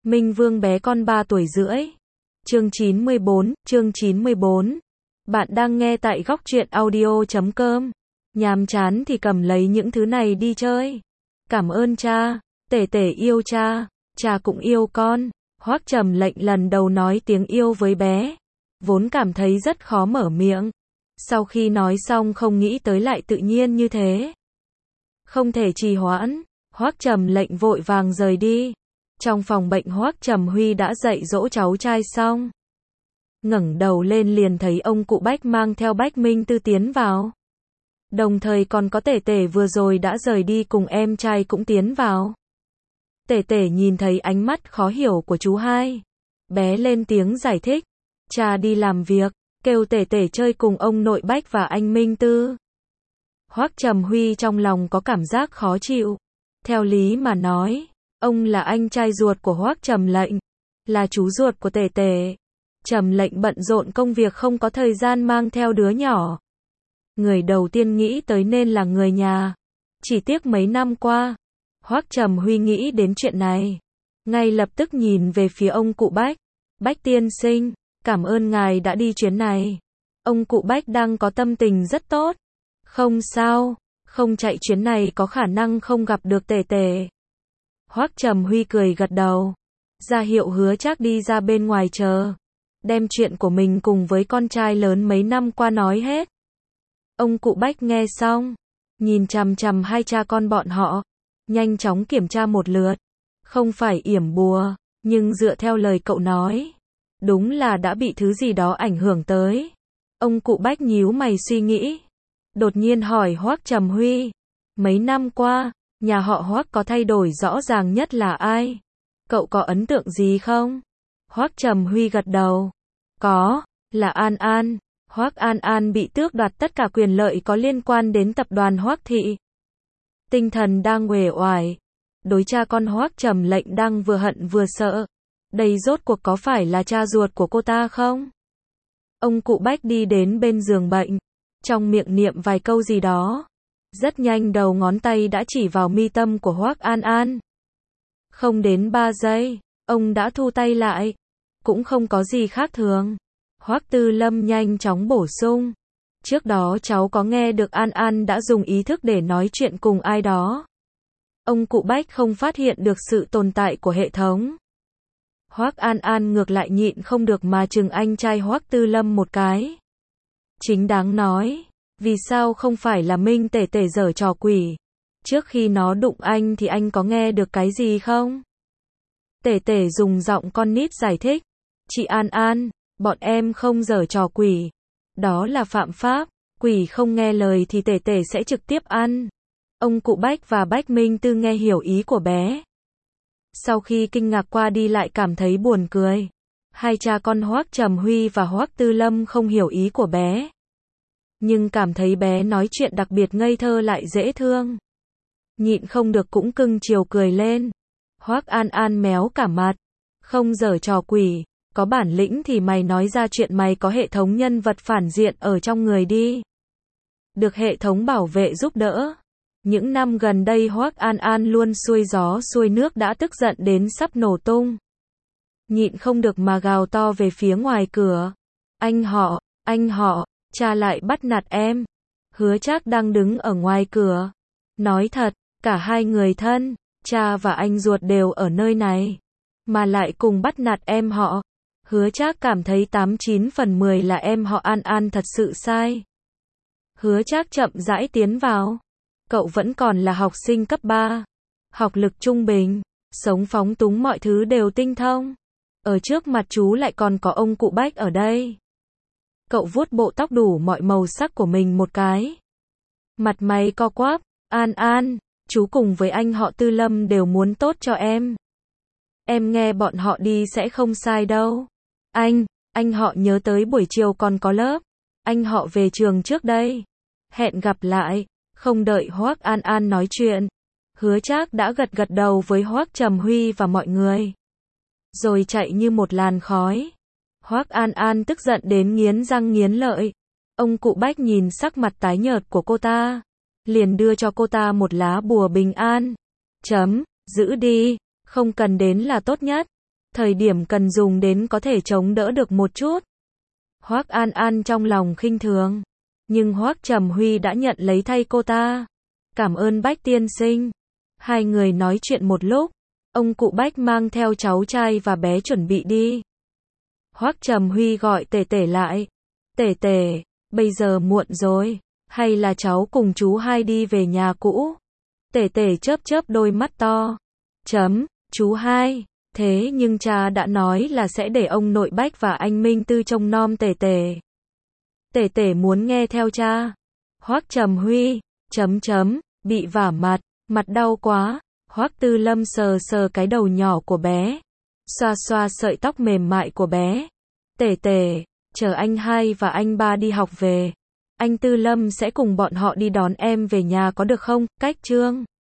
Minh Vương bé con 3 tuổi rưỡi. Chương 94. Bạn đang nghe tại góc truyện audio.com. Nhàm chán thì cầm lấy những thứ này đi chơi. Cảm ơn cha, Tể Tể yêu cha cũng yêu con. Hoắc Trầm Lệnh lần đầu nói tiếng yêu với bé, vốn cảm thấy rất khó mở miệng. Sau khi nói xong không nghĩ tới lại tự nhiên như thế. Không thể trì hoãn, Hoắc Trầm Lệnh vội vàng rời đi. Trong phòng bệnh Hoắc Trầm Huy đã dạy dỗ cháu trai xong. Ngẩng đầu lên liền thấy ông cụ Bách mang theo Bách Minh Tư tiến vào. Đồng thời còn có Tể Tể vừa rồi đã rời đi cùng em trai cũng tiến vào. Tể Tể nhìn thấy ánh mắt khó hiểu của chú hai. Bé lên tiếng giải thích. Cha đi làm việc, kêu Tể Tể chơi cùng ông nội Bách và anh Minh Tư. Hoắc Trầm Huy trong lòng có cảm giác khó chịu. Theo lý mà nói, ông là anh trai ruột của Hoắc Trầm Lệnh, là chú ruột của Tể Tể. Trầm Lệnh bận rộn công việc không có thời gian mang theo đứa nhỏ. Người đầu tiên nghĩ tới nên là người nhà. Chỉ tiếc mấy năm qua, Hoắc Trầm Huy nghĩ đến chuyện này, ngay lập tức nhìn về phía ông cụ Bách. Bách tiên sinh, cảm ơn ngài đã đi chuyến này. Ông cụ Bách đang có tâm tình rất tốt. Không sao, không chạy chuyến này có khả năng không gặp được Tể Tể. Hoắc Trầm Huy cười gật đầu, ra hiệu Hứa Trác đi ra bên ngoài chờ, đem chuyện của mình cùng với con trai lớn mấy năm qua nói hết. Ông cụ Bách nghe xong, nhìn chằm chằm hai cha con bọn họ, nhanh chóng kiểm tra một lượt. Không phải yểm bùa, nhưng dựa theo lời cậu nói, đúng là đã bị thứ gì đó ảnh hưởng tới. Ông cụ Bách nhíu mày suy nghĩ, đột nhiên hỏi Hoắc Trầm Huy, mấy năm qua, nhà họ Hoắc có thay đổi rõ ràng nhất là ai? Cậu có ấn tượng gì không? Hoắc Trầm Huy gật đầu. Có, là An An. Hoắc An An bị tước đoạt tất cả quyền lợi có liên quan đến tập đoàn Hoắc Thị. Tinh thần đang uể oải. Đối cha con Hoắc Trầm Lệnh đang vừa hận vừa sợ. Đây rốt cuộc có phải là cha ruột của cô ta không? Ông cụ Bách đi đến bên giường bệnh, trong miệng niệm vài câu gì đó. Rất nhanh đầu ngón tay đã chỉ vào mi tâm của Hoắc An An. Không đến 3 giây, ông đã thu tay lại. Cũng không có gì khác thường. Hoắc Tư Lâm nhanh chóng bổ sung. Trước đó cháu có nghe được An An đã dùng ý thức để nói chuyện cùng ai đó. Ông cụ Bách không phát hiện được sự tồn tại của hệ thống. Hoắc An An ngược lại nhịn không được mà chừng anh trai Hoắc Tư Lâm một cái. Chính đáng nói, vì sao không phải là Minh Tể Tể giở trò quỷ? Trước khi nó đụng anh thì anh có nghe được cái gì không? Tể Tể dùng giọng con nít giải thích. Chị An An, bọn em không giở trò quỷ. Đó là phạm pháp, quỷ không nghe lời thì Tể Tể sẽ trực tiếp ăn. Ông cụ Bách và Bách Minh Tư nghe hiểu ý của bé. Sau khi kinh ngạc qua đi lại cảm thấy buồn cười. Hai cha con Hoắc Trầm Huy và Hoắc Tư Lâm không hiểu ý của bé, nhưng cảm thấy bé nói chuyện đặc biệt ngây thơ lại dễ thương. Nhịn không được cũng cưng chiều cười lên. Hoắc An An méo cả mặt. Không giở trò quỷ, có bản lĩnh thì mày nói ra chuyện mày có hệ thống nhân vật phản diện ở trong người đi. Được hệ thống bảo vệ giúp đỡ. Những năm gần đây Hoắc An An luôn xuôi gió xuôi nước đã tức giận đến sắp nổ tung. Nhịn không được mà gào to về phía ngoài cửa. Anh họ, cha lại bắt nạt em. Hứa Trác đang đứng ở ngoài cửa. Nói thật, cả hai người thân, cha và anh ruột đều ở nơi này, mà lại cùng bắt nạt em họ. Hứa Trác cảm thấy 89 phần 10 là em họ An An thật sự sai. Hứa Trác chậm rãi tiến vào. Cậu vẫn còn là học sinh cấp 3. Học lực trung bình, sống phóng túng mọi thứ đều tinh thông. Ở trước mặt chú lại còn có ông cụ Bách ở đây. Cậu vuốt bộ tóc đủ mọi màu sắc của mình một cái. Mặt mày co quắp. An An, chú cùng với anh họ Tư Lâm đều muốn tốt cho em. Em nghe bọn họ đi sẽ không sai đâu. Anh họ nhớ tới buổi chiều còn có lớp. Anh họ về trường trước đây. Hẹn gặp lại. Không đợi Hoắc An An nói chuyện, Hứa Trác đã gật đầu với Hoắc Trầm Huy và mọi người, rồi chạy như một làn khói. Hoắc An An tức giận đến nghiến răng nghiến lợi. Ông cụ Bách nhìn sắc mặt tái nhợt của cô ta, liền đưa cho cô ta một lá bùa bình an. Giữ đi, không cần đến là tốt nhất. thời điểm cần dùng đến có thể chống đỡ được một chút. Hoắc An An trong lòng khinh thường, nhưng Hoắc Trầm Huy đã nhận lấy thay cô ta. Cảm ơn Bách tiên sinh. Hai người nói chuyện một lúc, ông cụ Bách mang theo cháu trai và bé chuẩn bị đi. Hoắc Trầm Huy gọi Tể Tể lại. Tể Tể, bây giờ muộn rồi, hay là cháu cùng chú hai đi về nhà cũ? Tể Tể chớp chớp đôi mắt to. Chú hai, thế nhưng cha đã nói là sẽ để ông nội Bách và anh Minh Tư trông nom Tể Tể. Tể Tể muốn nghe theo cha. Hoắc Trầm Huy, bị vả mặt đau quá. Hoắc Tư Lâm sờ sờ cái đầu nhỏ của bé, xoa xoa sợi tóc mềm mại của bé. Tể Tể, chờ anh hai và anh ba đi học về, anh Tư Lâm sẽ cùng bọn họ đi đón em về nhà có được không? Cách Trương